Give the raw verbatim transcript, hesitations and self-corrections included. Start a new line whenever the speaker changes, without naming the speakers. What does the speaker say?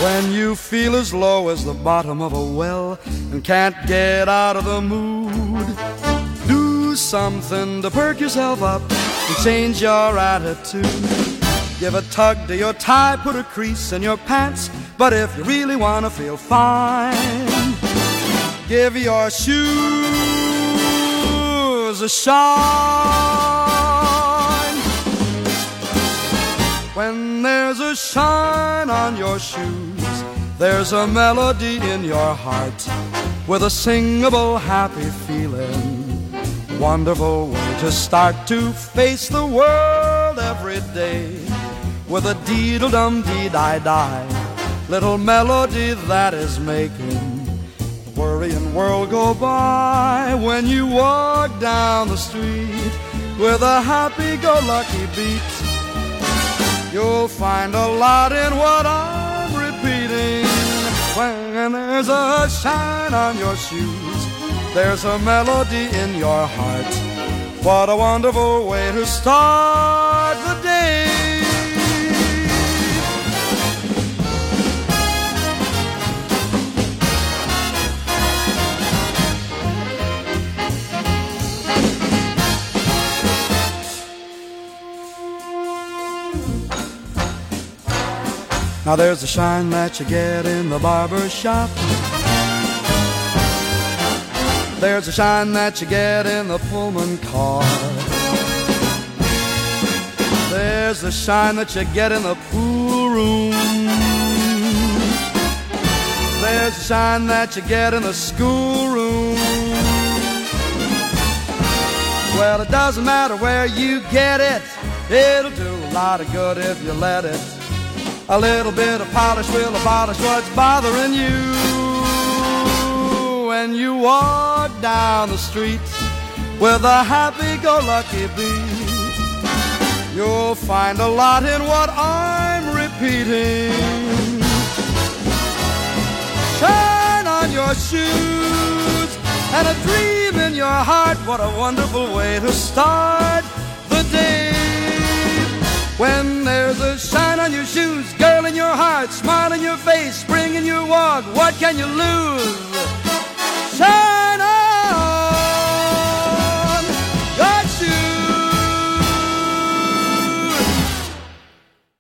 When you feel as low as the bottom of a well and can't get out of the mood, do something to perk yourself up and change your attitude. Give a tug to your tie, put a crease in your pants, but if you really want to feel fine, give your shoes a shine. When there's a shine on your shoes, there's a melody in your heart with a singable, happy feeling. Wonderful way to start to face the world every day with a dee-dum-dee-die-die, little melody that is making the worrying world go by. When you walk down the street with a happy-go-lucky beat, you'll find a lot in what I'm repeating. When there's a shine on your shoes, there's a melody in your heart. What a wonderful way to start the day. Now there's a shine that you get in the barber shop. There's a shine that you get in the Pullman car. There's a shine that you get in the pool room. There's a shine that you get in the schoolroom. Well, it doesn't matter where you get it, it'll do a lot of good if you let it. A little bit of polish will abolish what's bothering you. When you walk down the street with a happy-go-lucky beat, you'll find a lot in what I'm repeating. Shine on your shoes and a dream in your heart. What a wonderful way to start the day. When there's a shine on your shoes, girl in your heart, smile in your face, spring in your walk, what can you lose? Shine